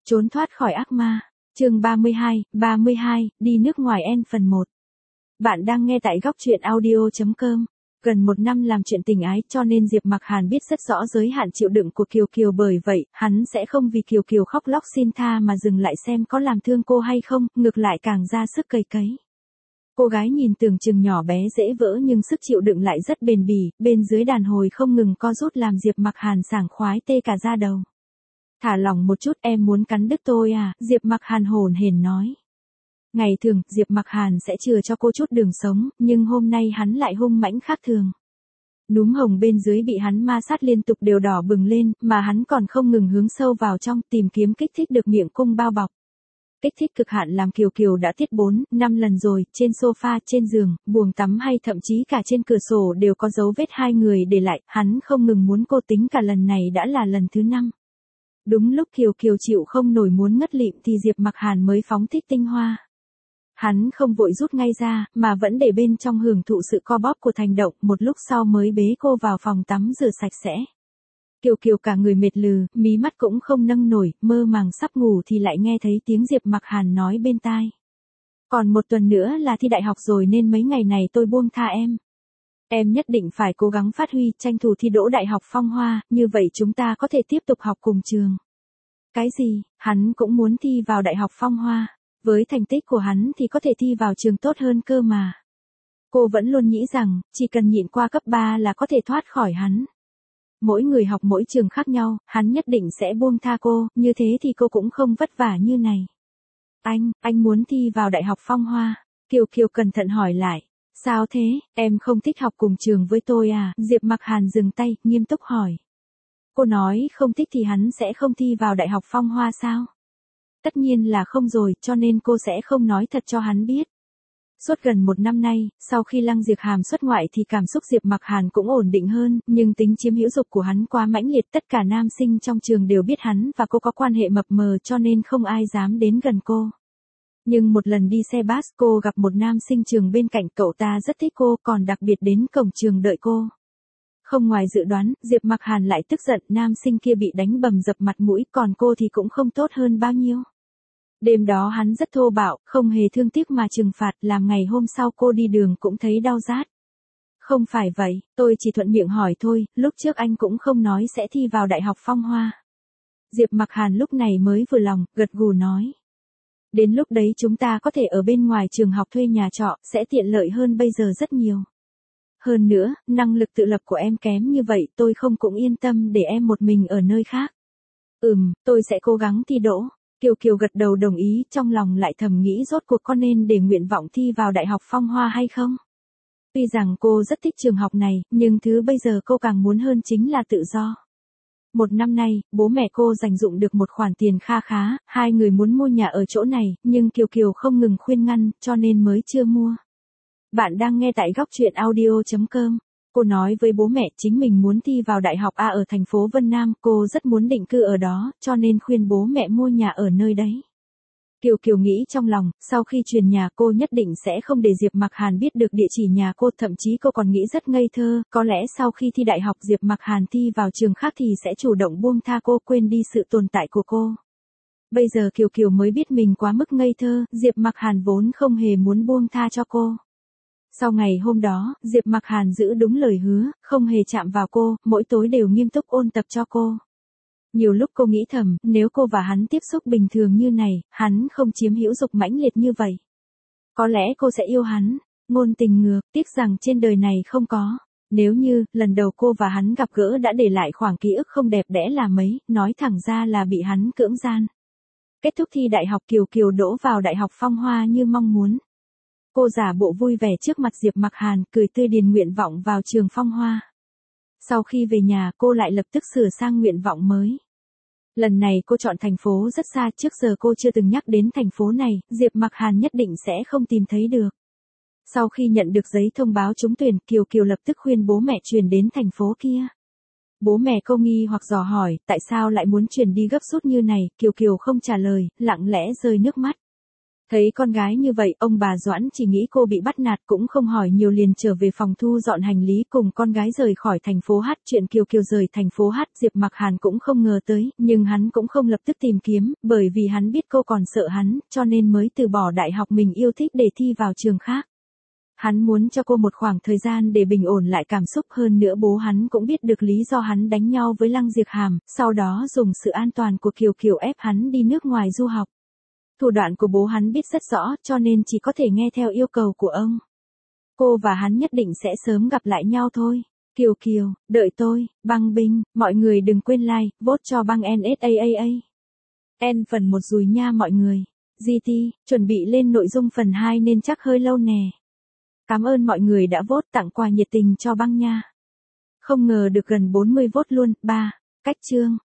Trốn thoát khỏi ác ma. Chương 32, đi nước ngoài N phần 1. Bạn đang nghe tại góc truyện audio.com. Gần một năm làm chuyện tình ái cho nên Diệp Mặc Hàn biết rất rõ giới hạn chịu đựng của Kiều Kiều, bởi vậy, hắn sẽ không vì Kiều Kiều khóc lóc xin tha mà dừng lại xem có làm thương cô hay không, ngược lại càng ra sức cày cấy. Cô gái nhìn tưởng chừng nhỏ bé dễ vỡ nhưng sức chịu đựng lại rất bền bỉ, bên dưới đàn hồi không ngừng co rút làm Diệp Mặc Hàn sảng khoái tê cả da đầu. Thả lỏng một chút, em muốn cắn đứt tôi à, Diệp Mặc Hàn hổn hển nói. Ngày thường, Diệp Mặc Hàn sẽ chừa cho cô chút đường sống, nhưng hôm nay hắn lại hung mãnh khác thường. Núm hồng bên dưới bị hắn ma sát liên tục đều đỏ bừng lên, mà hắn còn không ngừng hướng sâu vào trong tìm kiếm kích thích được miệng cung bao bọc. Kích thích cực hạn làm Kiều Kiều đã tiết 4, 5 lần rồi, trên sofa, trên giường, buồng tắm hay thậm chí cả trên cửa sổ đều có dấu vết hai người để lại, hắn không ngừng muốn cô, tính cả lần này đã là lần thứ 5. Đúng lúc Kiều Kiều chịu không nổi muốn ngất lịm thì Diệp Mặc Hàn mới phóng thích tinh hoa. Hắn không vội rút ngay ra, mà vẫn để bên trong hưởng thụ sự co bóp của thành động, một lúc sau mới bế cô vào phòng tắm rửa sạch sẽ. Kiều Kiều cả người mệt lừ, mí mắt cũng không nâng nổi, mơ màng sắp ngủ thì lại nghe thấy tiếng Diệp Mặc Hàn nói bên tai. Còn một tuần nữa là thi đại học rồi nên mấy ngày này tôi buông tha em. Em nhất định phải cố gắng phát huy, tranh thủ thi đỗ Đại học Phong Hoa, như vậy chúng ta có thể tiếp tục học cùng trường. Cái gì, hắn cũng muốn thi vào Đại học Phong Hoa, với thành tích của hắn thì có thể thi vào trường tốt hơn cơ mà. Cô vẫn luôn nghĩ rằng, chỉ cần nhịn qua cấp 3 là có thể thoát khỏi hắn. Mỗi người học mỗi trường khác nhau, hắn nhất định sẽ buông tha cô, như thế thì cô cũng không vất vả như này. Anh muốn thi vào Đại học Phong Hoa. Kiều Kiều cẩn thận hỏi lại. Sao thế, em không thích học cùng trường với tôi à? Diệp Mặc Hàn dừng tay, nghiêm túc hỏi. Cô nói không thích thì hắn sẽ không thi vào Đại học Phong Hoa sao? Tất nhiên là không rồi, cho nên cô sẽ không nói thật cho hắn biết. Suốt gần một năm nay, sau khi Lăng Diệp Hàm xuất ngoại thì cảm xúc Diệp Mặc Hàn cũng ổn định hơn, nhưng tính chiếm hữu dục của hắn quá mãnh liệt, tất cả nam sinh trong trường đều biết hắn và cô có quan hệ mập mờ cho nên không ai dám đến gần cô. Nhưng một lần đi xe bus cô gặp một nam sinh trường bên cạnh, cậu ta rất thích cô, còn đặc biệt đến cổng trường đợi cô. Không ngoài dự đoán, Diệp Mặc Hàn lại tức giận, nam sinh kia bị đánh bầm dập mặt mũi, còn cô thì cũng không tốt hơn bao nhiêu. Đêm đó hắn rất thô bạo, không hề thương tiếc mà trừng phạt, làm ngày hôm sau cô đi đường cũng thấy đau rát. Không phải vậy, tôi chỉ thuận miệng hỏi thôi, lúc trước anh cũng không nói sẽ thi vào Đại học Phong Hoa. Diệp Mặc Hàn lúc này mới vừa lòng, gật gù nói. Đến lúc đấy chúng ta có thể ở bên ngoài trường học thuê nhà trọ, sẽ tiện lợi hơn bây giờ rất nhiều. Hơn nữa, năng lực tự lập của em kém như vậy, tôi không cũng yên tâm để em một mình ở nơi khác. Tôi sẽ cố gắng thi đỗ. Kiều Kiều gật đầu đồng ý, trong lòng lại thầm nghĩ rốt cuộc có nên để nguyện vọng thi vào Đại học Phong Hoa hay không? Tuy rằng cô rất thích trường học này, nhưng thứ bây giờ cô càng muốn hơn chính là tự do. Một năm nay, bố mẹ cô dành dụm được một khoản tiền kha khá, hai người muốn mua nhà ở chỗ này, nhưng Kiều Kiều không ngừng khuyên ngăn, cho nên mới chưa mua. Bạn đang nghe tại góc truyện audio.com. Cô nói với bố mẹ chính mình muốn thi vào Đại học A ở thành phố Vân Nam, cô rất muốn định cư ở đó, cho nên khuyên bố mẹ mua nhà ở nơi đấy. Kiều Kiều nghĩ trong lòng, sau khi chuyển nhà cô nhất định sẽ không để Diệp Mặc Hàn biết được địa chỉ nhà cô, thậm chí cô còn nghĩ rất ngây thơ, có lẽ sau khi thi đại học Diệp Mặc Hàn thi vào trường khác thì sẽ chủ động buông tha cô, quên đi sự tồn tại của cô. Bây giờ Kiều Kiều mới biết mình quá mức ngây thơ, Diệp Mặc Hàn vốn không hề muốn buông tha cho cô. Sau ngày hôm đó, Diệp Mặc Hàn giữ đúng lời hứa, không hề chạm vào cô, mỗi tối đều nghiêm túc ôn tập cho cô. Nhiều lúc cô nghĩ thầm, nếu cô và hắn tiếp xúc bình thường như này, hắn không chiếm hữu dục mãnh liệt như vậy. Có lẽ cô sẽ yêu hắn. Ngôn tình ngược, tiếc rằng trên đời này không có. Nếu như, lần đầu cô và hắn gặp gỡ đã để lại khoảng ký ức không đẹp đẽ là mấy, nói thẳng ra là bị hắn cưỡng gian. Kết thúc thi đại học, Kiều Kiều đỗ vào Đại học Phong Hoa như mong muốn. Cô giả bộ vui vẻ trước mặt Diệp Mặc Hàn, cười tươi điền nguyện vọng vào trường Phong Hoa. Sau khi về nhà cô lại lập tức sửa sang nguyện vọng mới. Lần này cô chọn thành phố rất xa, trước giờ cô chưa từng nhắc đến thành phố này, Diệp Mặc Hàn nhất định sẽ không tìm thấy được. Sau khi nhận được giấy thông báo trúng tuyển, Kiều Kiều lập tức khuyên bố mẹ chuyển đến thành phố kia. Bố mẹ cô nghi hoặc dò hỏi, tại sao lại muốn chuyển đi gấp rút như này, Kiều Kiều không trả lời, lặng lẽ rơi nước mắt. Thấy con gái như vậy, ông bà Doãn chỉ nghĩ cô bị bắt nạt cũng không hỏi nhiều liền trở về phòng thu dọn hành lý cùng con gái rời khỏi thành phố H. Chuyện Kiều Kiều rời thành phố H, Diệp Mặc Hàn cũng không ngờ tới, nhưng hắn cũng không lập tức tìm kiếm, bởi vì hắn biết cô còn sợ hắn, cho nên mới từ bỏ đại học mình yêu thích để thi vào trường khác. Hắn muốn cho cô một khoảng thời gian để bình ổn lại cảm xúc, hơn nữa bố hắn cũng biết được lý do hắn đánh nhau với Lăng Diệp Hàm, sau đó dùng sự an toàn của Kiều Kiều ép hắn đi nước ngoài du học. Thủ đoạn của bố hắn biết rất rõ, cho nên chỉ có thể nghe theo yêu cầu của ông. Cô và hắn nhất định sẽ sớm gặp lại nhau thôi. Kiều Kiều, đợi tôi, Băng Binh, mọi người đừng quên like, vote cho Băng NSAAA. N phần 1 rùi nha mọi người. GT, chuẩn bị lên nội dung phần 2 nên chắc hơi lâu nè. Cảm ơn mọi người đã vote, tặng quà nhiệt tình cho Băng nha. Không ngờ được gần 40 vote luôn. 3. Cách chương.